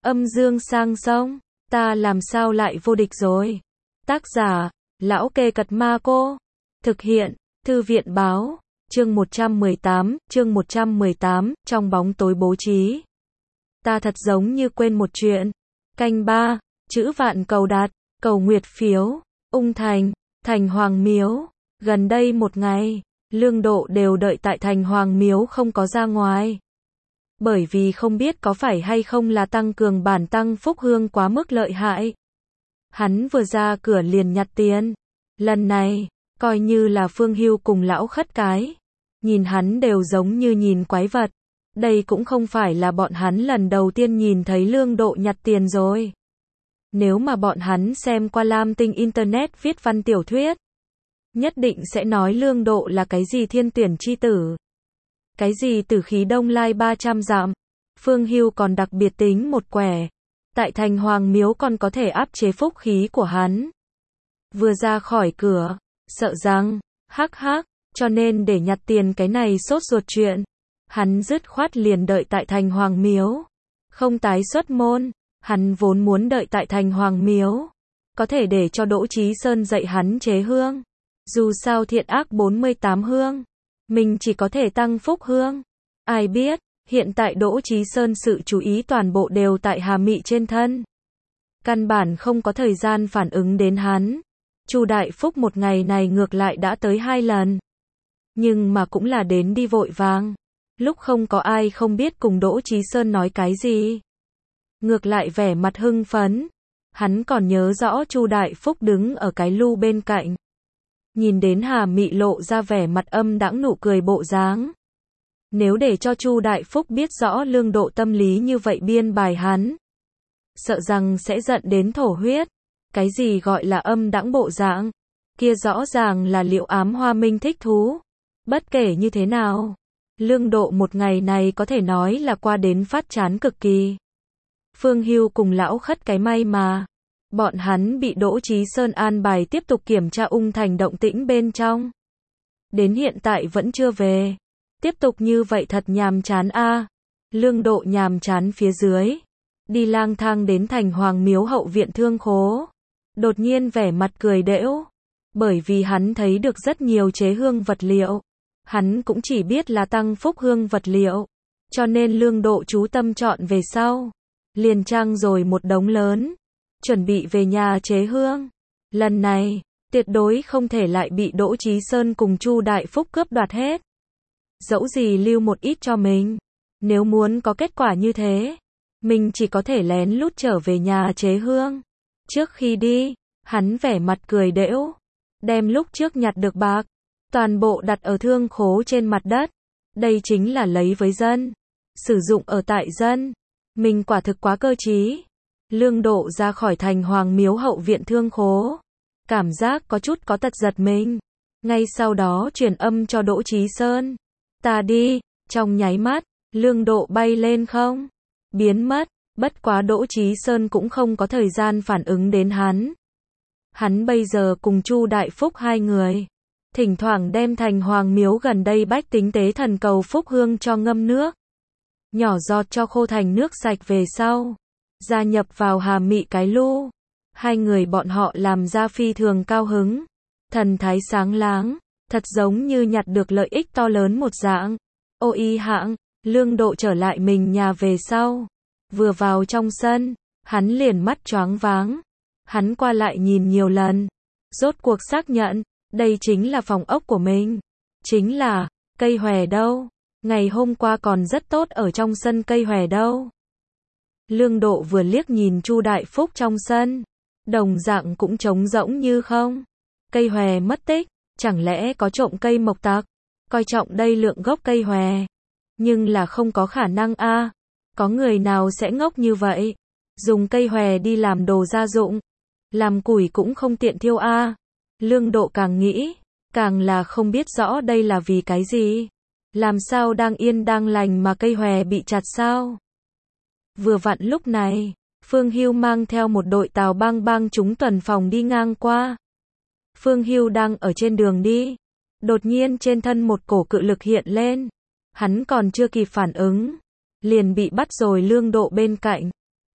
Âm dương sang sông, ta làm sao lại vô địch rồi. Tác giả, Lão Kê Cật Ma Cô. Thực hiện, Thư viện Báo. Chương 118, trong bóng tối bố trí. Ta thật giống như quên một chuyện. Canh 3, chữ vạn cầu đạt, cầu nguyệt phiếu, ung thành, thành Hoàng Miếu. Gần đây một ngày, Lương Độ đều đợi tại thành Hoàng Miếu không có ra ngoài. Bởi vì không biết có phải hay không là tăng cường bản tăng phúc hương quá mức lợi hại. Hắn vừa ra cửa liền nhặt tiền. Lần này, coi như là Phương Hưu cùng lão khất cái. Nhìn hắn đều giống như nhìn quái vật. Đây cũng không phải là bọn hắn lần đầu tiên nhìn thấy Lương Độ nhặt tiền rồi. Nếu mà bọn hắn xem qua Lam Tinh Internet viết văn tiểu thuyết, nhất định sẽ nói Lương Độ là cái gì thiên tuyển chi tử. Cái gì tử khí đông lai 300 dặm. Phương Hưu còn đặc biệt tính một quẻ. Tại thành Hoàng Miếu còn có thể áp chế phúc khí của hắn. Vừa ra khỏi cửa, sợ rằng, hắc, cho nên để nhặt tiền cái này sốt ruột chuyện. Hắn dứt khoát liền đợi tại thành Hoàng Miếu. Không tái xuất môn, hắn vốn muốn đợi tại thành Hoàng Miếu. Có thể để cho Đỗ Chí Sơn dạy hắn chế hương. Dù sao thiện ác 48 hương. Mình chỉ có thể tăng phúc hương. Ai biết, hiện tại Đỗ Chí Sơn sự chú ý toàn bộ đều tại Hà Mị trên thân. Căn bản không có thời gian phản ứng đến hắn. Chu Đại Phúc một ngày này ngược lại đã tới 2 lần. Nhưng mà cũng là đến đi vội vàng. Lúc không có ai không biết cùng Đỗ Chí Sơn nói cái gì. Ngược lại vẻ mặt hưng phấn. Hắn còn nhớ rõ Chu Đại Phúc đứng ở cái lu bên cạnh. Nhìn đến Hà Mị lộ ra vẻ mặt âm đãng nụ cười bộ dáng. Nếu để cho Chu Đại Phúc biết rõ Lương Độ tâm lý như vậy biên bài hắn, sợ rằng sẽ giận đến thổ huyết. Cái gì gọi là âm đãng bộ dạng? Kia rõ ràng là Liệu Ám Hoa Minh thích thú. Bất kể như thế nào, Lương Độ một ngày này có thể nói là qua đến phát chán cực kỳ. Phương Hưu cùng lão khất cái may mà. Bọn hắn bị Đỗ Chí Sơn an bài tiếp tục kiểm tra ung thành động tĩnh bên trong. Đến hiện tại vẫn chưa về. Tiếp tục như vậy thật nhàm chán a. Lương Độ nhàm chán phía dưới. Đi lang thang đến thành Hoàng Miếu hậu viện thương khố. Đột nhiên vẻ mặt cười đễu. Bởi vì hắn thấy được rất nhiều chế hương vật liệu. Hắn cũng chỉ biết là tăng phúc hương vật liệu. Cho nên Lương Độ chú tâm chọn về sau. Liền trang rồi một đống lớn. Chuẩn bị về nhà chế hương. Lần này, tuyệt đối không thể lại bị Đỗ Chí Sơn cùng Chu Đại Phúc cướp đoạt hết. Dẫu gì lưu một ít cho mình. Nếu muốn có kết quả như thế, mình chỉ có thể lén lút trở về nhà chế hương. Trước khi đi, hắn vẻ mặt cười đễu. Đem lúc trước nhặt được bạc, toàn bộ đặt ở thương khố trên mặt đất. Đây chính là lấy với dân. Sử dụng ở tại dân. Mình quả thực quá cơ trí. Lương Độ ra khỏi thành Hoàng Miếu hậu viện thương khố. Cảm giác có chút có tật giật mình. Ngay sau đó truyền âm cho Đỗ Chí Sơn. Ta đi, trong nháy mắt, Lương Độ bay lên không. Biến mất, bất quá Đỗ Chí Sơn cũng không có thời gian phản ứng đến hắn. Hắn bây giờ cùng Chu Đại Phúc hai người. Thỉnh thoảng đem thành Hoàng Miếu gần đây bách tính tế thần cầu phúc hương cho ngâm nước. Nhỏ giọt cho khô thành nước sạch về sau. Gia nhập vào Hà Mị cái lu. Hai người bọn họ làm ra phi thường cao hứng. Thần thái sáng láng. Thật giống như nhặt được lợi ích to lớn một dạng. Ô y hạng, Lương Độ trở lại mình nhà về sau. Vừa vào trong sân, hắn liền mắt choáng váng. Hắn qua lại nhìn nhiều lần. Rốt cuộc xác nhận, đây chính là phòng ốc của mình. Chính là, cây hòe đâu. Ngày hôm qua còn rất tốt ở trong sân cây hòe đâu. Lương Độ vừa liếc nhìn Chu Đại Phúc trong sân. Đồng dạng cũng trống rỗng như không. Cây hòe mất tích. Chẳng lẽ có trộm cây mộc tặc? Coi trọng đây lượng gốc cây hòe. Nhưng là không có khả năng a. Có người nào sẽ ngốc như vậy? Dùng cây hòe đi làm đồ gia dụng. Làm củi cũng không tiện thiêu a. Lương Độ càng nghĩ, càng là không biết rõ đây là vì cái gì. Làm sao đang yên đang lành mà cây hòe bị chặt sao? Vừa vặn lúc này, Phương Hưu mang theo một đội tàu bang chúng tuần phòng đi ngang qua. Phương Hưu đang ở trên đường đi. Đột nhiên trên thân một cổ cự lực hiện lên. Hắn còn chưa kịp phản ứng. Liền bị bắt rồi Lương Độ bên cạnh.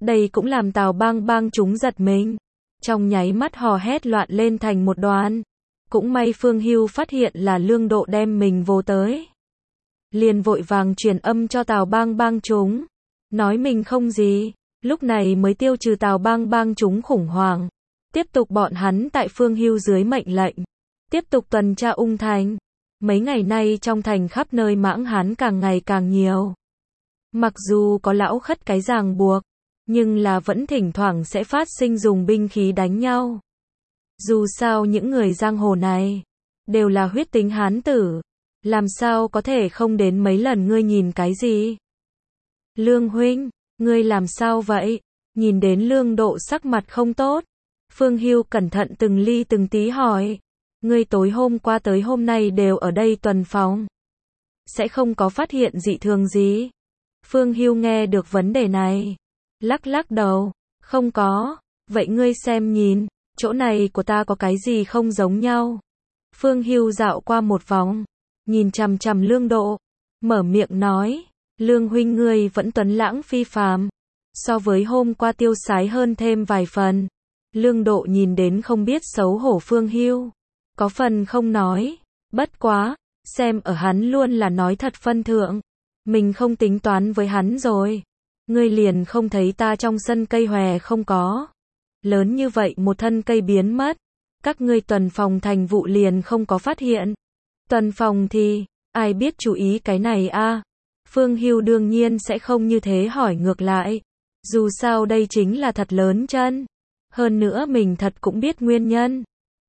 Đây cũng làm Tào Bang Bang chúng giật mình. Trong nháy mắt hò hét loạn lên thành một đoàn. Cũng may Phương Hưu phát hiện là Lương Độ đem mình vô tới. Liền vội vàng truyền âm cho Tào Bang Bang chúng. Nói mình không gì. Lúc này mới tiêu trừ Tào Bang Bang chúng khủng hoảng. Tiếp tục bọn hắn tại Phương Hưu dưới mệnh lệnh. Tiếp tục tuần tra Ung Thành. Mấy ngày nay trong thành khắp nơi mãng hán càng ngày càng nhiều. Mặc dù có lão khất cái ràng buộc, nhưng là vẫn thỉnh thoảng sẽ phát sinh dùng binh khí đánh nhau. Dù sao những người giang hồ này đều là huyết tính hán tử, làm sao có thể không đến mấy lần ngươi nhìn cái gì? Lương huynh, ngươi làm sao vậy? Nhìn đến Lương Độ sắc mặt không tốt, Phương Hưu cẩn thận từng ly từng tí hỏi, ngươi tối hôm qua tới hôm nay đều ở đây tuần phòng, sẽ không có phát hiện dị thường gì? Phương Hưu nghe được vấn đề này, lắc lắc đầu, không có. Vậy ngươi xem nhìn, chỗ này của ta có cái gì không giống nhau? Phương Hưu dạo qua một vòng, nhìn chằm chằm Lương Độ, mở miệng nói, Lương huynh ngươi vẫn tuấn lãng phi phàm, so với hôm qua tiêu sái hơn thêm vài phần. Lương Độ nhìn đến không biết xấu hổ Phương Hưu, có phần không nói, bất quá, xem ở hắn luôn là nói thật phân thượng, mình không tính toán với hắn rồi. Ngươi liền không thấy ta trong sân cây hòe không có? Lớn như vậy một thân cây biến mất, các ngươi tuần phòng thành vụ liền không có phát hiện. Tuần phòng thì, ai biết chú ý cái này a? Phương Hưu đương nhiên sẽ không như thế hỏi ngược lại. Dù sao đây chính là thật lớn chân. Hơn nữa mình thật cũng biết nguyên nhân.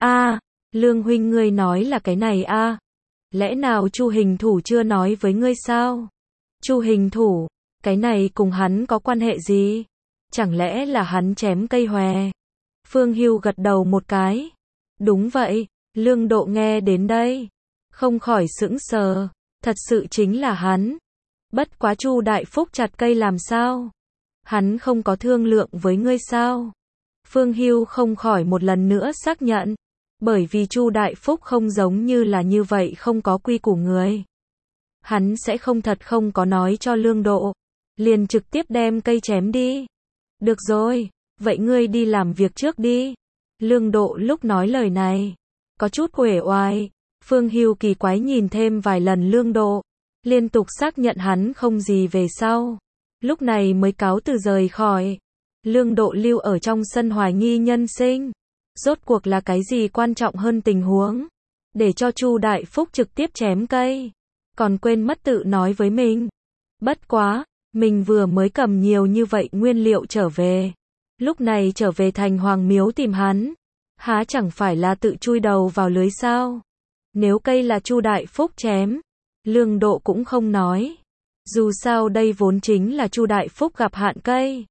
Lương huynh ngươi nói là cái này a? Lẽ nào Chu Hình Thủ chưa nói với ngươi sao? Chu Hình Thủ, cái này cùng hắn có quan hệ gì? Chẳng lẽ là hắn chém cây hòe? Phương Hưu gật đầu một cái. Đúng vậy. Lương Độ nghe đến đây, không khỏi sững sờ. Thật sự chính là hắn. Bất quá Chu Đại Phúc chặt cây làm sao? Hắn không có thương lượng với ngươi sao? Phương Hưu không khỏi một lần nữa xác nhận. Bởi vì Chu Đại Phúc không giống như là như vậy không có quy củ người. Hắn sẽ không thật không có nói cho Lương Độ, liền trực tiếp đem cây chém đi. Được rồi, vậy ngươi đi làm việc trước đi. Lương Độ lúc nói lời này, có chút uể oải. Phương Hưu kỳ quái nhìn thêm vài lần Lương Độ, liên tục xác nhận hắn không gì về sau. Lúc này mới cáo từ rời khỏi. Lương Độ lưu ở trong sân hoài nghi nhân sinh. Rốt cuộc là cái gì quan trọng hơn tình huống? Để cho Chu Đại Phúc trực tiếp chém cây. Còn quên mất tự nói với mình. Bất quá, mình vừa mới cầm nhiều như vậy nguyên liệu trở về. Lúc này trở về thành Hoàng Miếu tìm hắn. Há chẳng phải là tự chui đầu vào lưới sao? Nếu cây là Chu Đại Phúc chém, Lương Độ cũng không nói. Dù sao đây vốn chính là Chu Đại Phúc gặp hạn cây.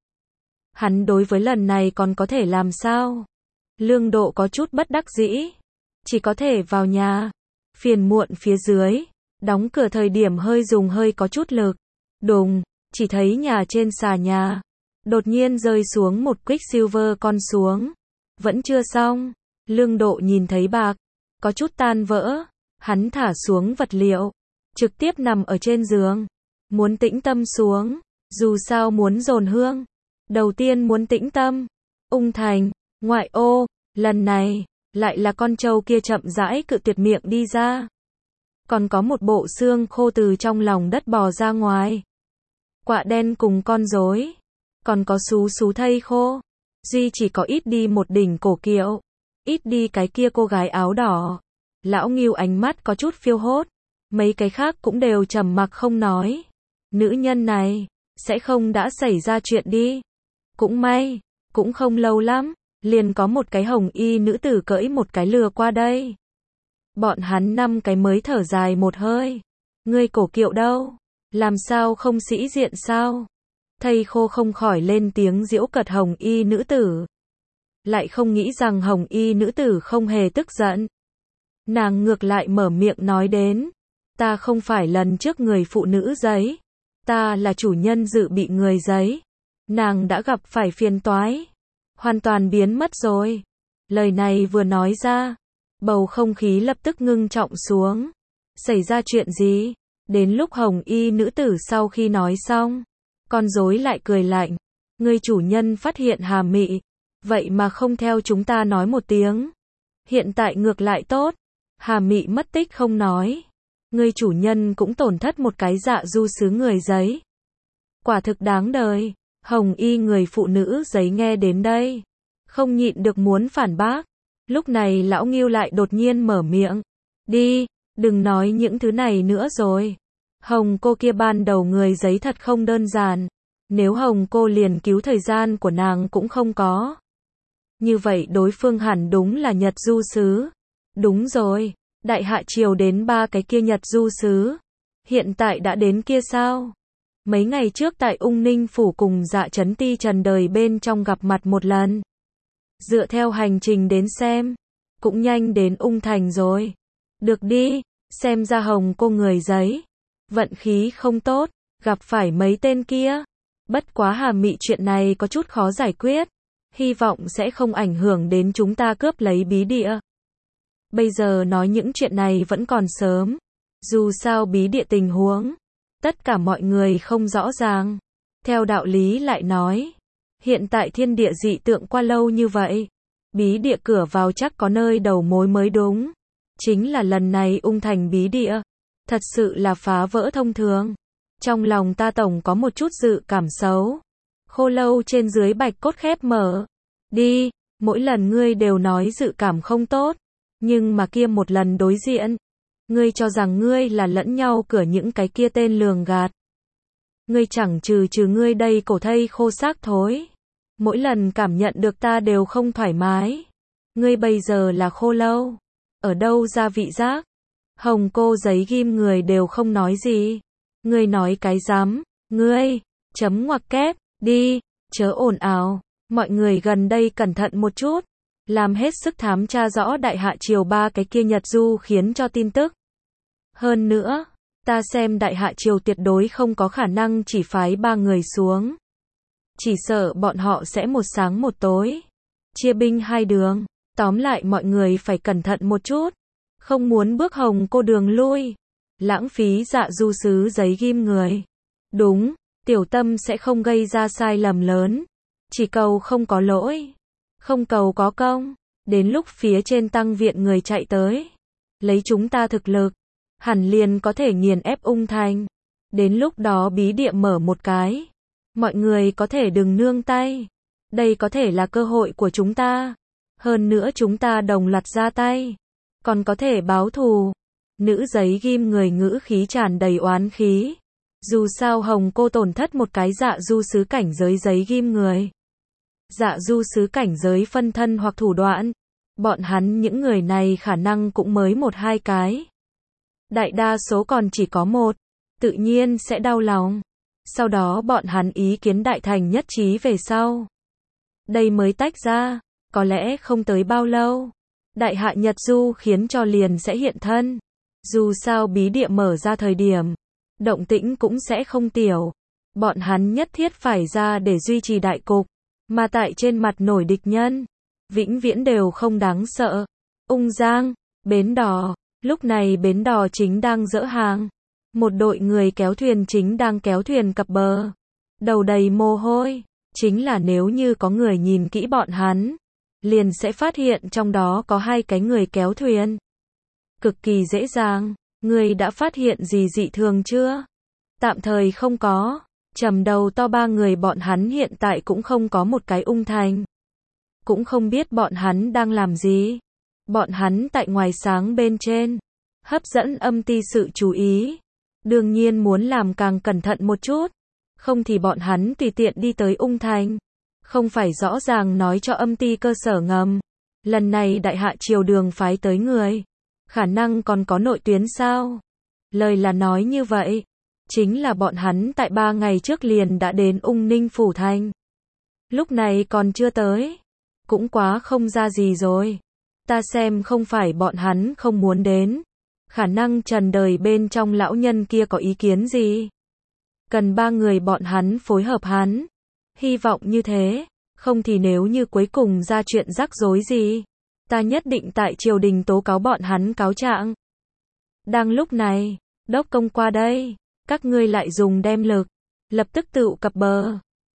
Hắn đối với lần này còn có thể làm sao? Lương Độ có chút bất đắc dĩ. Chỉ có thể vào nhà. Phiền muộn phía dưới. Đóng cửa thời điểm hơi có chút lực. Đùng, chỉ thấy nhà trên xà nhà. Đột nhiên rơi xuống một Quicksilver con xuống. Vẫn chưa xong. Lương Độ nhìn thấy bạc. Có chút tan vỡ. Hắn thả xuống vật liệu. Trực tiếp nằm ở trên giường. Muốn tĩnh tâm xuống. Dù sao muốn dồn hương. Đầu tiên muốn tĩnh tâm. Ung Thành, ngoại ô. Lần này, lại là con trâu kia chậm rãi cự tuyệt miệng đi ra. Còn có một bộ xương khô từ trong lòng đất bò ra ngoài. Quạ đen cùng con rối. Còn có xú thây khô. Duy chỉ có ít đi một đỉnh cổ kiệu. Ít đi cái kia cô gái áo đỏ. Lão Ngưu ánh mắt có chút phiêu hốt. Mấy cái khác cũng đều trầm mặc không nói. Nữ nhân này, sẽ không đã xảy ra chuyện đi. Cũng may, cũng không lâu lắm, liền có một cái hồng y nữ tử cưỡi một cái lừa qua đây. Bọn hắn 5 cái mới thở dài một hơi. Ngươi cổ kiệu đâu? Làm sao không sĩ diện sao? Thầy khô không khỏi lên tiếng giễu cợt hồng y nữ tử. Lại không nghĩ rằng hồng y nữ tử không hề tức giận. Nàng ngược lại mở miệng nói đến. Ta không phải lần trước người phụ nữ giấy. Ta là chủ nhân dự bị người giấy. Nàng đã gặp phải phiền toái. Hoàn toàn biến mất rồi. Lời này vừa nói ra. Bầu không khí lập tức ngưng trọng xuống. Xảy ra chuyện gì? Đến lúc hồng y nữ tử sau khi nói xong. Con rối lại cười lạnh. Ngươi chủ nhân phát hiện Hà Mị, vậy mà không theo chúng ta nói một tiếng. Hiện tại ngược lại tốt, Hà Mị mất tích không nói. Ngươi chủ nhân cũng tổn thất một cái Dạ Du sứ người giấy. Quả thực đáng đời. Hồng y người phụ nữ giấy nghe đến đây, không nhịn được muốn phản bác. Lúc này lão Ngưu lại đột nhiên mở miệng. Đi, đừng nói những thứ này nữa rồi. Hồng cô kia ban đầu người giấy thật không đơn giản. Nếu Hồng cô liền cứu thời gian của nàng cũng không có. Như vậy đối phương hẳn đúng là Nhật Du sứ. Đúng rồi, Đại Hạ Triều đến 3 cái kia Nhật Du sứ. Hiện tại đã đến kia sao? Mấy ngày trước tại Ung Ninh Phủ cùng Dạ Chấn Ti Trần đời bên trong gặp mặt một lần. Dựa theo hành trình đến xem, cũng nhanh đến Ung Thành rồi. Được đi, xem ra Hồng cô người giấy. Vận khí không tốt, gặp phải mấy tên kia. Bất quá Hà Mị chuyện này có chút khó giải quyết. Hy vọng sẽ không ảnh hưởng đến chúng ta cướp lấy bí địa. Bây giờ nói những chuyện này vẫn còn sớm. Dù sao bí địa tình huống, tất cả mọi người không rõ ràng. Theo đạo lý lại nói, hiện tại thiên địa dị tượng qua lâu như vậy, bí địa cửa vào chắc có nơi đầu mối mới đúng. Chính là lần này Ung Thành bí địa, thật sự là phá vỡ thông thường. Trong lòng ta tổng có một chút dự cảm xấu. Khô Lâu trên dưới bạch cốt khép mở. Đi, mỗi lần ngươi đều nói dự cảm không tốt, nhưng mà kia một lần đối diện, ngươi cho rằng ngươi là lẫn nhau cửa những cái kia tên lường gạt. Ngươi chẳng trừ ngươi đây cổ thây khô xác thối. Mỗi lần cảm nhận được ta đều không thoải mái. Ngươi bây giờ là Khô Lâu. Ở đâu ra vị giác? Hồng cô giấy ghim người đều không nói gì. Ngươi nói cái rắm, ngươi, chấm ngoặc kép, đi, chớ ồn ào. Mọi người gần đây cẩn thận một chút. Làm hết sức thám tra rõ Đại Hạ Triều 3 cái kia Nhật Du khiến cho tin tức. Hơn nữa, ta xem Đại Hạ Triều tuyệt đối không có khả năng chỉ phái 3 người xuống. Chỉ sợ bọn họ sẽ một sáng một tối. Chia binh hai đường. Tóm lại mọi người phải cẩn thận một chút. Không muốn bước Hồng cô đường lui. Lãng phí Dạ Du sứ giấy ghim người. Đúng, tiểu tâm sẽ không gây ra sai lầm lớn. Chỉ cầu không có lỗi. Không cầu có công. Đến lúc phía trên tăng viện người chạy tới. Lấy chúng ta thực lực. Hẳn liền có thể nghiền ép Ung Thành. Đến lúc đó bí địa mở một cái. Mọi người có thể đừng nương tay. Đây có thể là cơ hội của chúng ta. Hơn nữa chúng ta đồng loạt ra tay. Còn có thể báo thù. Nữ giấy ghim người ngữ khí tràn đầy oán khí. Dù sao Hồng cô tổn thất một cái Dạ Du sứ cảnh giới giấy ghim người. Dạ Du sứ cảnh giới phân thân hoặc thủ đoạn. Bọn hắn những người này khả năng cũng mới 1-2 cái. Đại đa số còn chỉ có 1. Tự nhiên sẽ đau lòng. Sau đó bọn hắn ý kiến đại thành nhất trí về sau. Đây mới tách ra. Có lẽ không tới bao lâu. Đại Hạ Nhật Du khiến cho liền sẽ hiện thân. Dù sao bí địa mở ra thời điểm. Động tĩnh cũng sẽ không tiểu. Bọn hắn nhất thiết phải ra để duy trì đại cục. Mà tại trên mặt nổi địch nhân. Vĩnh viễn đều không đáng sợ. Ung Giang, bến đò. Lúc này bến đò chính đang dỡ hàng. Một đội người kéo thuyền chính đang kéo thuyền cập bờ. Đầu đầy mồ hôi. Chính là nếu như có người nhìn kỹ bọn hắn, liền sẽ phát hiện trong đó có 2 cái người kéo thuyền. Cực kỳ dễ dàng. Người đã phát hiện gì dị thường chưa? Tạm thời không có. Trầm đầu to 3 người bọn hắn hiện tại cũng không có một cái Ung Thành. Cũng không biết bọn hắn đang làm gì. Bọn hắn tại ngoài sáng bên trên. Hấp dẫn âm ty sự chú ý. Đương nhiên muốn làm càng cẩn thận một chút. Không thì bọn hắn tùy tiện đi tới Ung Thành. Không phải rõ ràng nói cho âm ty cơ sở ngầm. Lần này Đại Hạ Triều đường phái tới người. Khả năng còn có nội tuyến sao? Lời là nói như vậy. Chính là bọn hắn tại 3 ngày trước liền đã đến Ung Ninh Phủ Thành. Lúc này còn chưa tới. Cũng quá không ra gì rồi. Ta xem không phải bọn hắn không muốn đến. Khả năng trần đời bên trong lão nhân kia có ý kiến gì. Cần 3 người bọn hắn phối hợp hắn. Hy vọng như thế. Không thì nếu như cuối cùng ra chuyện rắc rối gì, ta nhất định tại triều đình tố cáo bọn hắn cáo trạng. Đang lúc này, đốc công qua đây. Các ngươi lại dùng đem lực. Lập tức tựu cập bờ.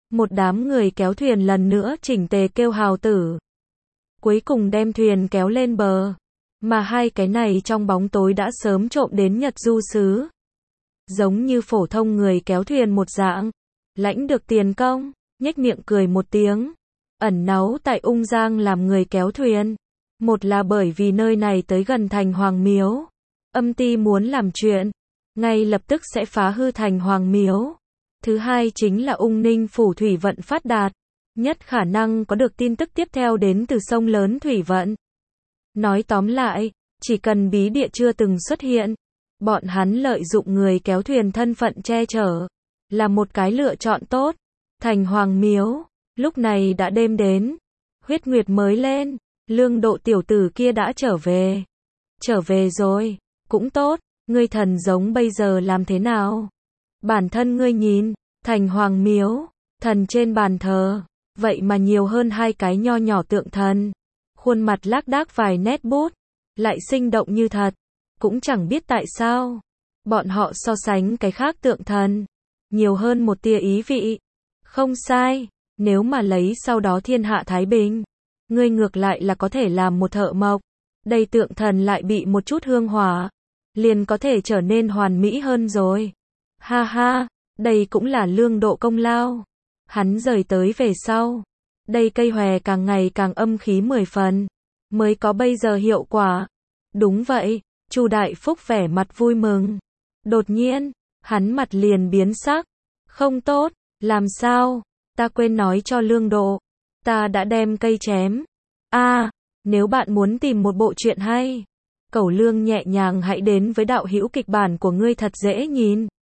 Một đám người kéo thuyền lần nữa chỉnh tề kêu hào tử. Cuối cùng đem thuyền kéo lên bờ. Mà hai cái này trong bóng tối đã sớm trộm đến Nhật Du xứ. Giống như phổ thông người kéo thuyền một dạng. Lãnh được tiền công, nhếch miệng cười một tiếng. Ẩn náu tại Ung Giang làm người kéo thuyền. Một là bởi vì nơi này tới gần thành Hoàng Miếu. Âm ty muốn làm chuyện, ngay lập tức sẽ phá hư thành Hoàng Miếu. Thứ hai chính là Ung Ninh phủ thủy vận phát đạt. Nhất khả năng có được tin tức tiếp theo đến từ sông lớn thủy vận. Nói tóm lại, chỉ cần bí địa chưa từng xuất hiện, bọn hắn lợi dụng người kéo thuyền thân phận che chở, là một cái lựa chọn tốt. Thành Hoàng Miếu, lúc này đã đêm đến, huyết nguyệt mới lên, Lương Độ tiểu tử kia đã trở về. Trở về rồi, cũng tốt, ngươi thần giống bây giờ làm thế nào? Bản thân ngươi nhìn, thành Hoàng Miếu, thần trên bàn thờ, vậy mà nhiều hơn hai cái nho nhỏ tượng thần. Khuôn mặt lác đác vài nét bút, lại sinh động như thật. Cũng chẳng biết tại sao, bọn họ so sánh cái khác tượng thần, nhiều hơn một tia ý vị. Không sai, nếu mà lấy sau đó thiên hạ thái bình, ngươi ngược lại là có thể làm một thợ mộc. Đây tượng thần lại bị một chút hương hỏa, liền có thể trở nên hoàn mỹ hơn rồi. Ha ha, đây cũng là Lương Độ công lao. Hắn rời tới về sau, đây cây hòe càng ngày càng âm khí 10 phần, mới có bây giờ hiệu quả. Đúng vậy, Chu Đại Phúc vẻ mặt vui mừng. Đột nhiên, hắn mặt liền biến sắc. Không tốt, làm sao? Ta quên nói cho Lương Độ, ta đã đem cây chém. Nếu bạn muốn tìm một bộ truyện hay, Cẩu Lương nhẹ nhàng hãy đến với đạo hữu kịch bản của ngươi thật dễ nhìn.